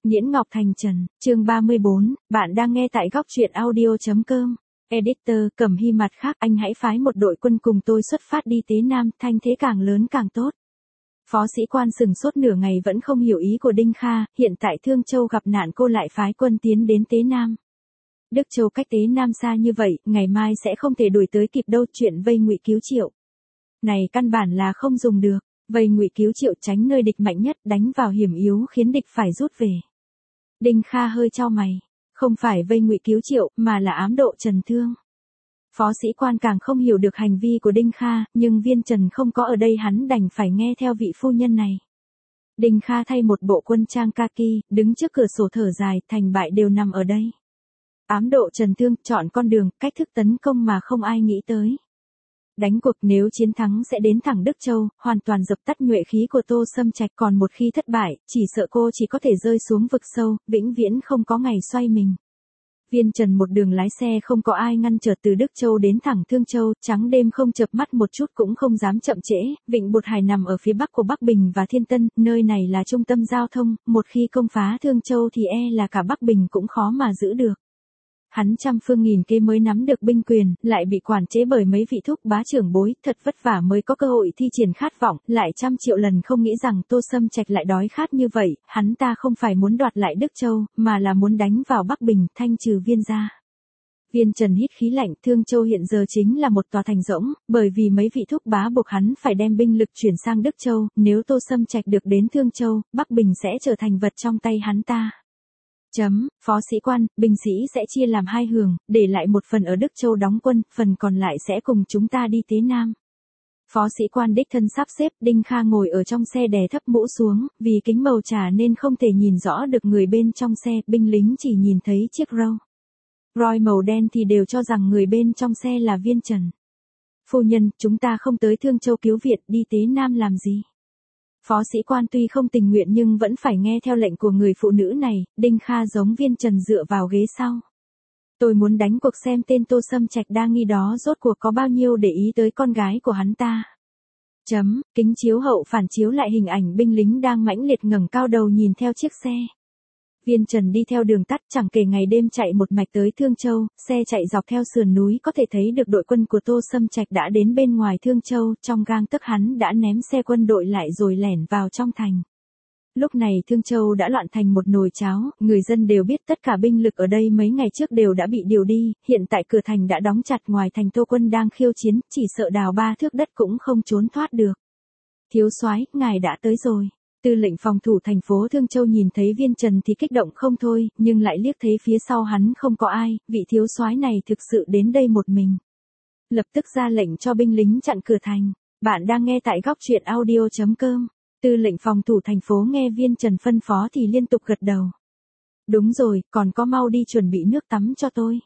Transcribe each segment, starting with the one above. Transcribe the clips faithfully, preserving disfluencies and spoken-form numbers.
Nhiễn Ngọc Thành Trần, chương ba mươi bốn, bạn đang nghe tại góc truyện audio.com. Editor, Cẩm Hy mặt khác, anh hãy phái một đội quân cùng tôi xuất phát đi Tế Nam, thanh thế càng lớn càng tốt. Phó sĩ quan sừng sốt nửa ngày vẫn không hiểu ý của Đinh Kha, hiện tại Thương Châu gặp nạn cô lại phái quân tiến đến Tế Nam. Đức Châu cách Tế Nam xa như vậy, ngày mai sẽ không thể đuổi tới kịp đâu, chuyện vây ngụy cứu Triệu. Này căn bản là không dùng được, vây ngụy cứu Triệu tránh nơi địch mạnh nhất, đánh vào hiểm yếu khiến địch phải rút về. Đinh Kha hơi chau mày, không phải vây ngụy cứu Triệu, mà là ám độ Trần Thương. Phó sĩ quan càng không hiểu được hành vi của Đinh Kha, nhưng Viên Trần không có ở đây hắn đành phải nghe theo vị phu nhân này. Đinh Kha thay một bộ quân trang kaki, đứng trước cửa sổ thở dài, thành bại đều nằm ở đây. Ám độ Trần Thương, chọn con đường, cách thức tấn công mà không ai nghĩ tới. Đánh cuộc nếu chiến thắng sẽ đến thẳng Đức Châu, hoàn toàn dập tắt nhuệ khí của Tô Sâm Trạch, còn một khi thất bại, chỉ sợ cô chỉ có thể rơi xuống vực sâu, vĩnh viễn không có ngày xoay mình. Viên Trần một đường lái xe không có ai ngăn trở từ Đức Châu đến thẳng Thương Châu, trắng đêm không chợp mắt một chút cũng không dám chậm trễ, Vịnh Bột Hải nằm ở phía bắc của Bắc Bình và Thiên Tân, nơi này là trung tâm giao thông, một khi công phá Thương Châu thì e là cả Bắc Bình cũng khó mà giữ được. Hắn trăm phương nghìn kế mới nắm được binh quyền, lại bị quản chế bởi mấy vị thúc bá trưởng bối, thật vất vả mới có cơ hội thi triển khát vọng, lại trăm triệu lần không nghĩ rằng Tô Sâm Trạch lại đói khát như vậy, hắn ta không phải muốn đoạt lại Đức Châu, mà là muốn đánh vào Bắc Bình, thanh trừ Viên gia. Viên Trần hít khí lạnh, Thương Châu hiện giờ chính là một tòa thành rỗng, bởi vì mấy vị thúc bá buộc hắn phải đem binh lực chuyển sang Đức Châu, nếu Tô Sâm Trạch được đến Thương Châu, Bắc Bình sẽ trở thành vật trong tay hắn ta. Chấm, phó sĩ quan, binh sĩ sẽ chia làm hai hướng, để lại một phần ở Đức Châu đóng quân, phần còn lại sẽ cùng chúng ta đi Tế Nam. Phó sĩ quan đích thân sắp xếp, Đinh Kha ngồi ở trong xe đè thấp mũ xuống, vì kính màu trà nên không thể nhìn rõ được người bên trong xe, binh lính chỉ nhìn thấy chiếc râu Roy màu đen thì đều cho rằng người bên trong xe là Viên Trần. Phu nhân, chúng ta không tới Thương Châu cứu viện, đi Tế Nam làm gì? Phó sĩ quan tuy không tình nguyện nhưng vẫn phải nghe theo lệnh của người phụ nữ này, Đinh Kha giống Viên Trần dựa vào ghế sau. Tôi muốn đánh cuộc xem tên Tô Sâm Trạch đa nghi đó rốt cuộc có bao nhiêu để ý tới con gái của hắn ta. Chấm, kính chiếu hậu phản chiếu lại hình ảnh binh lính đang mãnh liệt ngẩng cao đầu nhìn theo chiếc xe. Viên Trần đi theo đường tắt chẳng kể ngày đêm chạy một mạch tới Thương Châu, xe chạy dọc theo sườn núi có thể thấy được đội quân của Tô Sâm Trạch đã đến bên ngoài Thương Châu, trong gang tấc hắn đã ném xe quân đội lại rồi lẻn vào trong thành. Lúc này Thương Châu đã loạn thành một nồi cháo, người dân đều biết tất cả binh lực ở đây mấy ngày trước đều đã bị điều đi, hiện tại cửa thành đã đóng chặt, ngoài thành Tô quân đang khiêu chiến, chỉ sợ đào ba thước đất cũng không trốn thoát được. Thiếu soái, ngài đã tới rồi. Tư lệnh phòng thủ thành phố Thương Châu nhìn thấy Viên Trần thì kích động không thôi, nhưng lại liếc thấy phía sau hắn không có ai, vị thiếu soái này thực sự đến đây một mình. Lập tức ra lệnh cho binh lính chặn cửa thành. Bạn đang nghe tại góc truyện audio.com. Tư lệnh phòng thủ thành phố nghe Viên Trần phân phó thì liên tục gật đầu. Đúng rồi, còn có mau đi chuẩn bị nước tắm cho tôi.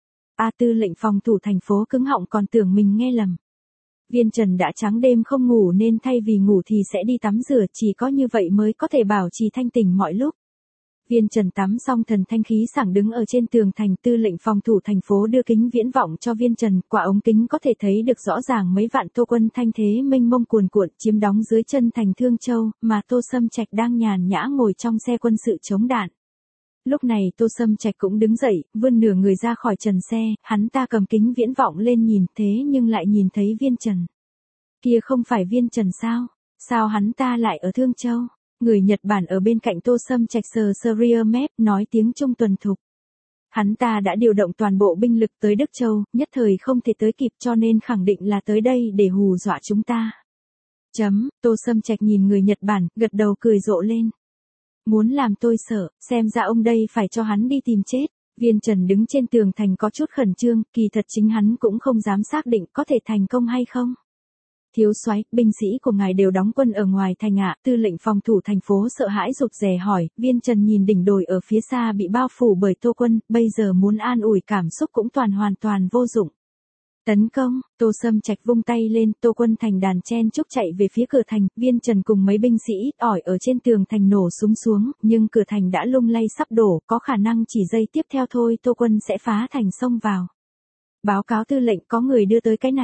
A tư lệnh phòng thủ thành phố cứng họng còn tưởng mình nghe lầm. Viên Trần đã trắng đêm không ngủ nên thay vì ngủ thì sẽ đi tắm rửa, chỉ có như vậy mới có thể bảo trì thanh tỉnh mọi lúc. Viên Trần tắm xong thần thanh khí sảng đứng ở trên tường thành, tư lệnh phòng thủ thành phố đưa kính viễn vọng cho Viên Trần, qua ống kính có thể thấy được rõ ràng mấy vạn Tô quân thanh thế mênh mông cuồn cuộn chiếm đóng dưới chân thành Thương Châu, mà Tô Sâm Trạch đang nhàn nhã ngồi trong xe quân sự chống đạn. Lúc này Tô Sâm Trạch cũng đứng dậy, vươn nửa người ra khỏi trần xe, hắn ta cầm kính viễn vọng lên nhìn, thế nhưng lại nhìn thấy Viên Trần. Kia không phải Viên Trần sao? Sao hắn ta lại ở Thương Châu? Người Nhật Bản ở bên cạnh Tô Sâm Trạch sờ sờ rear map, nói tiếng Trung tuần thục. Hắn ta đã điều động toàn bộ binh lực tới Đức Châu, nhất thời không thể tới kịp cho nên khẳng định là tới đây để hù dọa chúng ta. Chấm, Tô Sâm Trạch nhìn người Nhật Bản, gật đầu cười rộ lên. Muốn làm tôi sợ, xem ra ông đây phải cho hắn đi tìm chết. Viên Trần đứng trên tường thành có chút khẩn trương, kỳ thật chính hắn cũng không dám xác định có thể thành công hay không. Thiếu soái, binh sĩ của ngài đều đóng quân ở ngoài thành ạ. Tư lệnh phòng thủ thành phố sợ hãi rụt rè hỏi. Viên Trần nhìn đỉnh đồi ở phía xa bị bao phủ bởi Tô quân, bây giờ muốn an ủi cảm xúc cũng toàn hoàn toàn vô dụng. Tấn công, Tô Sâm Trạch vung tay lên, Tô quân thành đàn chen chúc chạy về phía cửa thành, Viên Trần cùng mấy binh sĩ ít ỏi ở trên tường thành nổ súng xuống, nhưng cửa thành đã lung lay sắp đổ, có khả năng chỉ giây tiếp theo thôi Tô quân sẽ phá thành xông vào. Báo cáo tư lệnh, có người đưa tới cái này.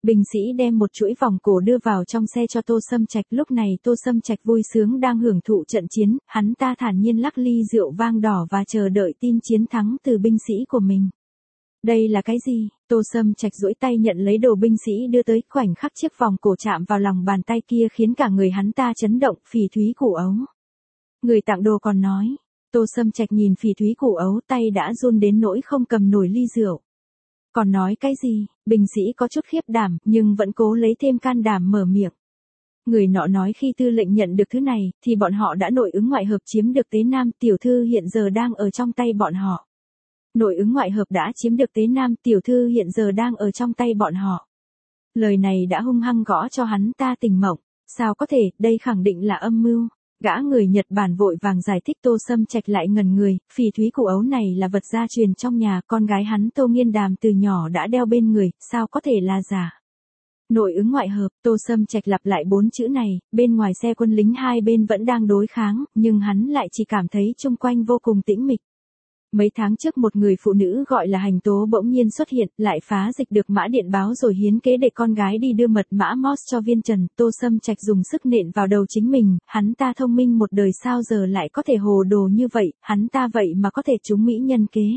Binh sĩ đem một chuỗi vòng cổ đưa vào trong xe cho Tô Sâm Trạch, lúc này Tô Sâm Trạch vui sướng đang hưởng thụ trận chiến, hắn ta thản nhiên lắc ly rượu vang đỏ và chờ đợi tin chiến thắng từ binh sĩ của mình. Đây là cái gì? Tô Sâm Trạch duỗi tay nhận lấy đồ binh sĩ đưa tới, khoảnh khắc chiếc vòng cổ chạm vào lòng bàn tay kia khiến cả người hắn ta chấn động, phỉ thúy củ ấu. Người tặng đồ còn nói. Tô Sâm Trạch nhìn phỉ thúy củ ấu, tay đã run đến nỗi không cầm nổi ly rượu. Còn nói cái gì? Binh sĩ có chút khiếp đảm, nhưng vẫn cố lấy thêm can đảm mở miệng. Người nọ nói khi tư lệnh nhận được thứ này, thì bọn họ đã nội ứng ngoại hợp chiếm được Tế Nam, tiểu thư hiện giờ đang ở trong tay bọn họ. Nội ứng ngoại hợp đã chiếm được Tế Nam, tiểu thư hiện giờ đang ở trong tay bọn họ. Lời này đã hung hăng gõ cho hắn ta tỉnh mộng. Sao có thể, đây khẳng định là âm mưu. Gã người Nhật Bản vội vàng giải thích. Tô Sâm Trạch lại ngần người, phỉ thúy củ ấu này là vật gia truyền trong nhà, con gái hắn Tô Nghiên Đàm từ nhỏ đã đeo bên người, sao có thể là giả. Nội ứng ngoại hợp, Tô Sâm Trạch lặp lại bốn chữ này, bên ngoài xe quân lính hai bên vẫn đang đối kháng, nhưng hắn lại chỉ cảm thấy chung quanh vô cùng tĩnh mịch. Mấy tháng trước một người phụ nữ gọi là Hành Tố bỗng nhiên xuất hiện, lại phá dịch được mã điện báo rồi hiến kế để con gái đi đưa mật mã Morse cho Viên Trần. Tô Sâm Trạch dùng sức nện vào đầu chính mình, hắn ta thông minh một đời sao giờ lại có thể hồ đồ như vậy, hắn ta vậy mà có thể trúng mỹ nhân kế.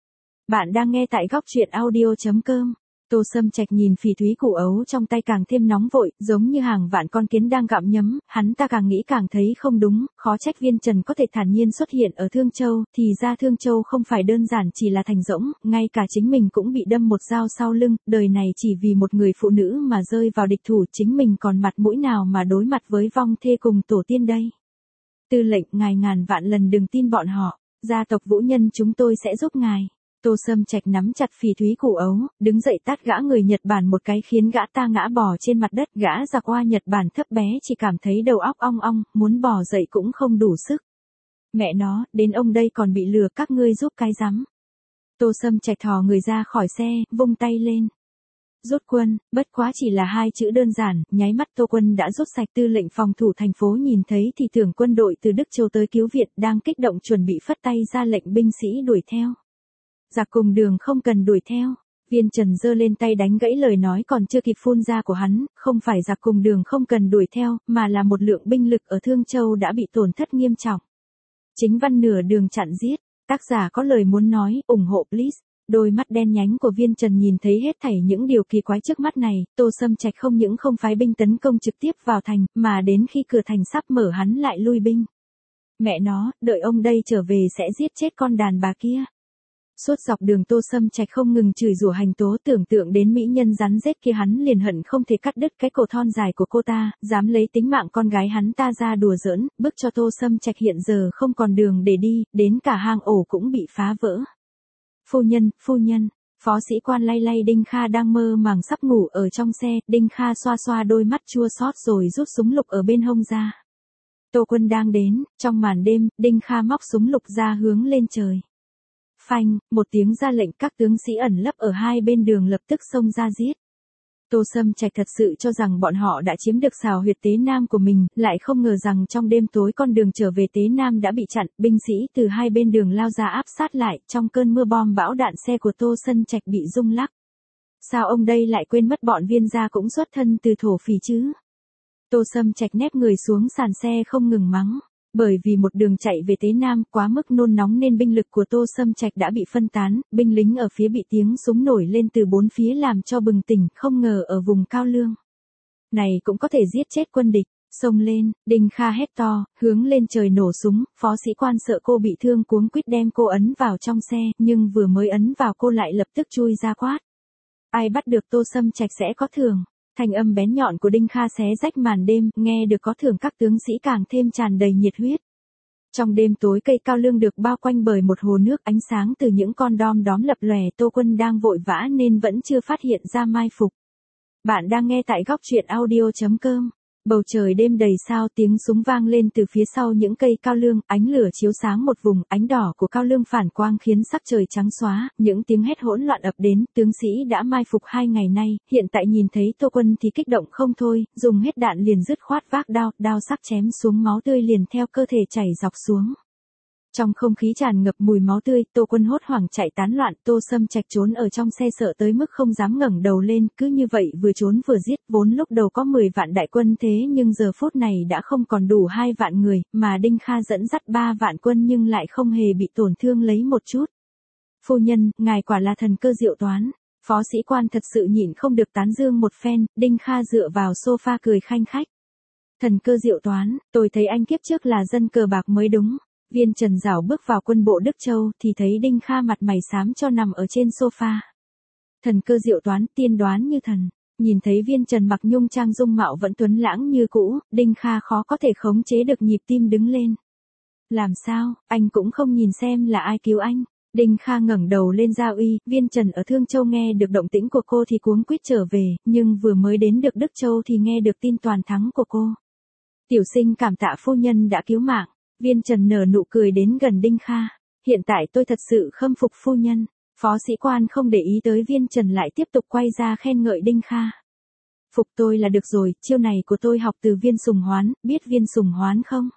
Bạn đang nghe tại góc truyện audio chấm com. Tô Sâm Trạch nhìn phỉ thúy củ ấu trong tay càng thêm nóng vội, giống như hàng vạn con kiến đang gặm nhấm, hắn ta càng nghĩ càng thấy không đúng, khó trách Viên Trần có thể thản nhiên xuất hiện ở Thương Châu, thì ra Thương Châu không phải đơn giản chỉ là thành rỗng, ngay cả chính mình cũng bị đâm một dao sau lưng, đời này chỉ vì một người phụ nữ mà rơi vào địch thủ, chính mình còn mặt mũi nào mà đối mặt với vong thê cùng tổ tiên đây. Tư lệnh, ngài ngàn vạn lần đừng tin bọn họ, gia tộc Vũ Nhân chúng tôi sẽ giúp ngài. Tô Sâm Trạch nắm chặt phỉ thúy củ ấu, đứng dậy tát gã người Nhật Bản một cái khiến gã ta ngã bò trên mặt đất. Gã giặc hoa Nhật Bản thấp bé chỉ cảm thấy đầu óc ong ong, muốn bò dậy cũng không đủ sức. Mẹ nó, đến ông đây còn bị lừa, các ngươi giúp cái rắm. Tô Sâm Trạch thò người ra khỏi xe, vung tay lên. Rút quân, bất quá chỉ là hai chữ đơn giản, nháy mắt Tô Quân đã rút sạch. Tư lệnh phòng thủ thành phố nhìn thấy thì tưởng quân đội từ Đức Châu tới cứu viện, đang kích động chuẩn bị phất tay ra lệnh binh sĩ đuổi theo. Giặc cùng đường không cần đuổi theo. Viên Trần giơ lên tay đánh gãy lời nói còn chưa kịp phun ra của hắn, không phải giặc cùng đường không cần đuổi theo, mà là một lượng binh lực ở Thương Châu đã bị tổn thất nghiêm trọng. Chính văn nửa đường chặn giết, tác giả có lời muốn nói, ủng hộ please. Đôi mắt đen nhánh của Viên Trần nhìn thấy hết thảy những điều kỳ quái trước mắt này, Tô Sâm Trạch không những không phái binh tấn công trực tiếp vào thành, mà đến khi cửa thành sắp mở hắn lại lui binh. Mẹ nó, đợi ông đây trở về sẽ giết chết con đàn bà kia. Suốt dọc đường Tô Sâm Trạch không ngừng chửi rủa Hành Tố, tưởng tượng đến mỹ nhân rắn rết kia hắn liền hận không thể cắt đứt cái cổ thon dài của cô ta, dám lấy tính mạng con gái hắn ta ra đùa giỡn, bức cho Tô Sâm Trạch hiện giờ không còn đường để đi, đến cả hang ổ cũng bị phá vỡ. Phu nhân, phu nhân, phó sĩ quan lay lay Đinh Kha đang mơ màng sắp ngủ ở trong xe, Đinh Kha xoa xoa đôi mắt chua xót rồi rút súng lục ở bên hông ra. Tô Quân đang đến, trong màn đêm, Đinh Kha móc súng lục ra hướng lên trời. Phanh, một tiếng ra lệnh, các tướng sĩ ẩn lấp ở hai bên đường lập tức xông ra giết. Tô Sâm Trạch thật sự cho rằng bọn họ đã chiếm được xào huyệt Tế Nam của mình, lại không ngờ rằng trong đêm tối con đường trở về Tế Nam đã bị chặn, binh sĩ từ hai bên đường lao ra áp sát lại, trong cơn mưa bom bão đạn xe của Tô Sâm Trạch bị rung lắc. Sao ông đây lại quên mất bọn Viên gia cũng xuất thân từ thổ phỉ chứ? Tô Sâm Trạch nép người xuống sàn xe không ngừng mắng. Bởi vì một đường chạy về Tế Nam quá mức nôn nóng nên binh lực của Tô Sâm Trạch đã bị phân tán, binh lính ở phía bị tiếng súng nổi lên từ bốn phía làm cho bừng tỉnh, không ngờ ở vùng cao lương này cũng có thể giết chết quân địch. Xông lên, Đinh Kha hét to, hướng lên trời nổ súng, phó sĩ quan sợ cô bị thương cuống quýt đem cô ấn vào trong xe, nhưng vừa mới ấn vào cô lại lập tức chui ra quát. Ai bắt được Tô Sâm Trạch sẽ có thưởng. Thanh âm bén nhọn của Đinh Kha xé rách màn đêm, nghe được có thưởng các tướng sĩ càng thêm tràn đầy nhiệt huyết. Trong đêm tối cây cao lương được bao quanh bởi một hồ nước, ánh sáng từ những con đom đóm lập lòe. Tô Quân đang vội vã nên vẫn chưa phát hiện ra mai phục. Bạn đang nghe tại góc truyện audio chấm com. Bầu trời đêm đầy sao, tiếng súng vang lên từ phía sau những cây cao lương, ánh lửa chiếu sáng một vùng, ánh đỏ của cao lương phản quang khiến sắc trời trắng xóa, những tiếng hét hỗn loạn ập đến, tướng sĩ đã mai phục hai ngày nay, hiện tại nhìn thấy Tô Quân thì kích động không thôi, dùng hết đạn liền dứt khoát vác đao, đao sắc chém xuống máu tươi liền theo cơ thể chảy dọc xuống. Trong không khí tràn ngập mùi máu tươi, Tô Quân hốt hoảng chạy tán loạn, Tô Sâm Trạch trốn ở trong xe sợ tới mức không dám ngẩng đầu lên, cứ như vậy vừa trốn vừa giết, vốn lúc đầu có mười vạn đại quân thế nhưng giờ phút này đã không còn đủ hai vạn người, mà Đinh Kha dẫn dắt ba vạn quân nhưng lại không hề bị tổn thương lấy một chút. Phu nhân, ngài quả là thần cơ diệu toán. Phó sĩ quan thật sự nhịn không được tán dương một phen, Đinh Kha dựa vào sofa cười khanh khách. Thần cơ diệu toán, tôi thấy anh kiếp trước là dân cờ bạc mới đúng. Viên Trần rảo bước vào quân bộ Đức Châu thì thấy Đinh Kha mặt mày xám cho nằm ở trên sofa. Thần cơ diệu toán, tiên đoán như thần. Nhìn thấy Viên Trần mặc nhung trang dung mạo vẫn tuấn lãng như cũ, Đinh Kha khó có thể khống chế được nhịp tim đứng lên. Làm sao, anh cũng không nhìn xem là ai cứu anh. Đinh Kha ngẩng đầu lên Gia Uy, Viên Trần ở Thương Châu nghe được động tĩnh của cô thì cuống quýt trở về, nhưng vừa mới đến được Đức Châu thì nghe được tin toàn thắng của cô. Tiểu sinh cảm tạ phu nhân đã cứu mạng. Viên Trần nở nụ cười đến gần Đinh Kha. Hiện tại tôi thật sự khâm phục phu nhân. Phó sĩ quan không để ý tới Viên Trần lại tiếp tục quay ra khen ngợi Đinh Kha. Phục tôi là được rồi, chiêu này của tôi học từ Viên Sùng Hoán, biết Viên Sùng Hoán không?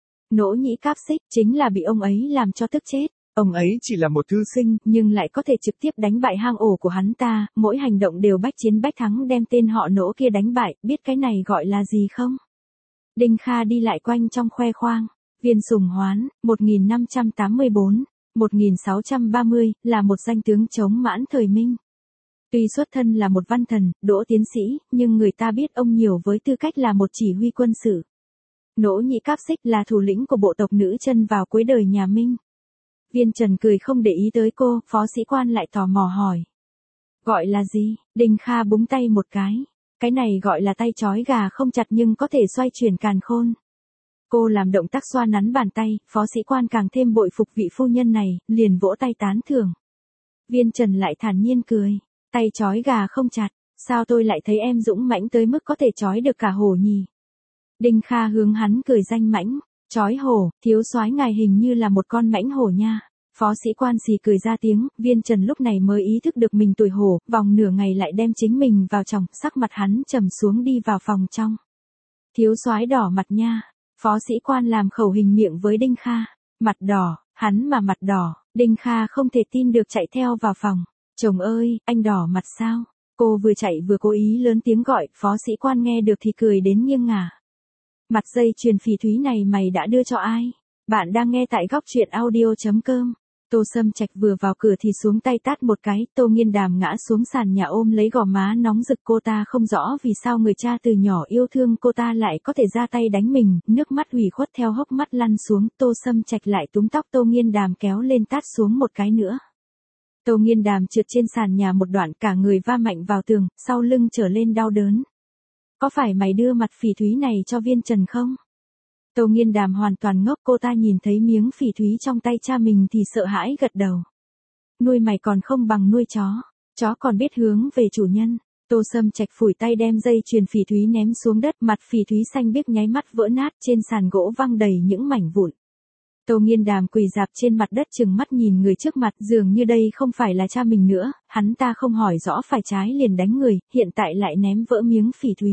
Nỗ Nhĩ Cáp Xích chính là bị ông ấy làm cho tức chết. Ông ấy chỉ là một thư sinh nhưng lại có thể trực tiếp đánh bại hang ổ của hắn ta, mỗi hành động đều bách chiến bách thắng đem tên họ Nỗ kia đánh bại, biết cái này gọi là gì không? Đinh Kha đi lại quanh trong khoe khoang. Viên Sùng Hoán, một nghìn năm trăm tám mươi tư đến một nghìn sáu trăm ba mươi, là một danh tướng chống mãn thời Minh. Tuy xuất thân là một văn thần, đỗ tiến sĩ, nhưng người ta biết ông nhiều với tư cách là một chỉ huy quân sự. Nỗ Nhĩ Cáp Xích là thủ lĩnh của bộ tộc nữ chân vào cuối đời nhà Minh. Viên Trần cười không để ý tới cô, phó sĩ quan lại tò mò hỏi. Gọi là gì? Đinh Kha búng tay một cái. Cái này gọi là tay trói gà không chặt nhưng có thể xoay chuyển càn khôn. Cô làm động tác xoa nắn bàn tay, phó sĩ quan càng thêm bội phục vị phu nhân này, liền vỗ tay tán thưởng. Viên Trần lại thản nhiên cười. Tay trói gà không chặt, sao tôi lại thấy em dũng mãnh tới mức có thể trói được cả hổ nhỉ? Đinh Kha hướng hắn cười danh mãnh. Chói hổ, thiếu soái ngài hình như là một con mãnh hổ nha. Phó sĩ quan xì cười ra tiếng, Viên Trần lúc này mới ý thức được mình tuổi hổ, vòng nửa ngày lại đem chính mình vào trong, sắc mặt hắn trầm xuống đi vào phòng trong. Thiếu soái đỏ mặt nha. Phó sĩ quan làm khẩu hình miệng với Đinh Kha. Mặt đỏ, hắn mà mặt đỏ, Đinh Kha không thể tin được chạy theo vào phòng. Chồng ơi, anh đỏ mặt sao? Cô vừa chạy vừa cố ý lớn tiếng gọi, phó sĩ quan nghe được thì cười đến nghiêng ngả. Mặt dây chuyền phỉ thúy này mày đã đưa cho ai? Bạn đang nghe tại góc truyện audio chấm com. Tô Sâm Trạch vừa vào cửa thì xuống tay tát một cái, Tô Nghiên Đàm ngã xuống sàn nhà ôm lấy gò má nóng rực, cô ta không rõ vì sao người cha từ nhỏ yêu thương cô ta lại có thể ra tay đánh mình, nước mắt ủy khuất theo hốc mắt lăn xuống, Tô Sâm Trạch lại túm tóc Tô Nghiên Đàm kéo lên tát xuống một cái nữa. Tô Nghiên Đàm trượt trên sàn nhà một đoạn, cả người va mạnh vào tường, sau lưng trở lên đau đớn. Có phải mày đưa mặt phỉ thúy này cho Viên Trần không? Tô Nghiên Đàm hoàn toàn ngốc, cô ta nhìn thấy miếng phỉ thúy trong tay cha mình thì sợ hãi gật đầu. Nuôi mày còn không bằng nuôi chó, chó còn biết hướng về chủ nhân. Tô Sâm Trạch phủi tay đem dây chuyền phỉ thúy ném xuống đất, mặt phỉ thúy xanh biếc nháy mắt vỡ nát, trên sàn gỗ văng đầy những mảnh vụn. Tô Nghiên Đàm quỳ rạp trên mặt đất trừng mắt nhìn người trước mặt, dường như đây không phải là cha mình nữa, hắn ta không hỏi rõ phải trái liền đánh người, hiện tại lại ném vỡ miếng phỉ thúy.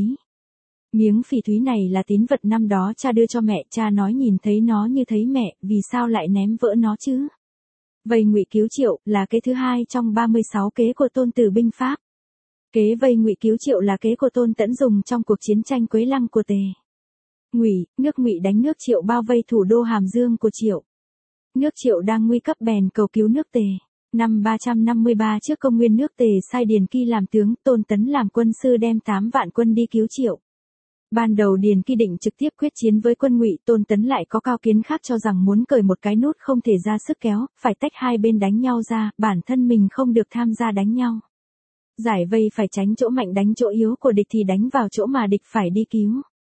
Miếng phỉ thúy này là tín vật năm đó cha đưa cho mẹ, cha nói nhìn thấy nó như thấy mẹ, vì sao lại ném vỡ nó chứ? Vây ngụy cứu Triệu là kế thứ hai trong ba mươi sáu kế của Tôn Tử binh pháp. Kế vây ngụy cứu Triệu là kế của Tôn Tẫn dùng trong cuộc chiến tranh Quế Lăng của Tề. Ngụy, nước Ngụy đánh nước Triệu bao vây thủ đô Hàm Dương của Triệu. Nước Triệu đang nguy cấp bèn cầu cứu nước Tề. Năm ba trăm năm mươi ba trước công nguyên, nước Tề sai Điền Kỳ làm tướng, Tôn Tấn làm quân sư đem tám vạn quân đi cứu Triệu. Ban đầu Điền Kỳ định trực tiếp quyết chiến với quân Ngụy, Tôn Tấn lại có cao kiến khác cho rằng muốn cởi một cái nút không thể ra sức kéo, phải tách hai bên đánh nhau ra, bản thân mình không được tham gia đánh nhau. Giải vây phải tránh chỗ mạnh đánh chỗ yếu của địch thì đánh vào chỗ mà địch phải đi cứu.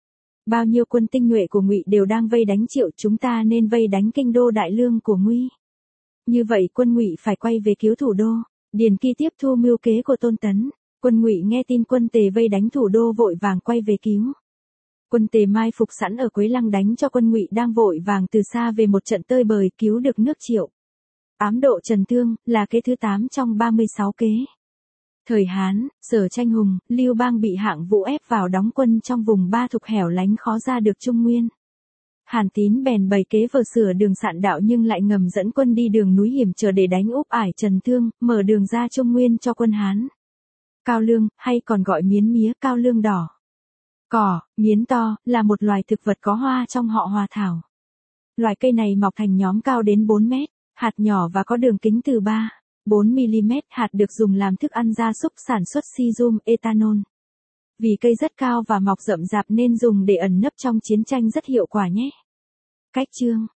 Bao nhiêu quân tinh nhuệ của Ngụy đều đang vây đánh Triệu, chúng ta nên vây đánh kinh đô Đại Lương của Ngụy. Như vậy quân Ngụy phải quay về cứu thủ đô. Điền Kỳ tiếp thu mưu kế của Tôn Tấn. Quân Ngụy nghe tin quân Tề vây đánh thủ đô vội vàng quay về cứu. Quân Tề mai phục sẵn ở Quế Lăng đánh cho quân Ngụy đang vội vàng từ xa về một trận tơi bời, cứu được nước Triệu. Ám độ trần thương là kế thứ tám trong ba mươi sáu kế. Thời Hán, Sở Tranh Hùng, Lưu Bang bị Hạng Vũ ép vào đóng quân trong vùng Ba Thục hẻo lánh khó ra được Trung Nguyên. Hàn Tín bèn bày kế vờ sửa đường sạn đạo nhưng lại ngầm dẫn quân đi đường núi hiểm trở để đánh úp ải Trần Thương, mở đường ra Trung Nguyên cho quân Hán. Cao lương, hay còn gọi miến mía, cao lương đỏ. Cỏ, miến to, là một loài thực vật có hoa trong họ hoa thảo. Loài cây này mọc thành nhóm cao đến bốn mét, hạt nhỏ và có đường kính từ ba đến bốn mi-li-mét. Hạt được dùng làm thức ăn gia súc, sản xuất xi-rum, ethanol. Vì cây rất cao và mọc rậm rạp nên dùng để ẩn nấp trong chiến tranh rất hiệu quả nhé. Cách chương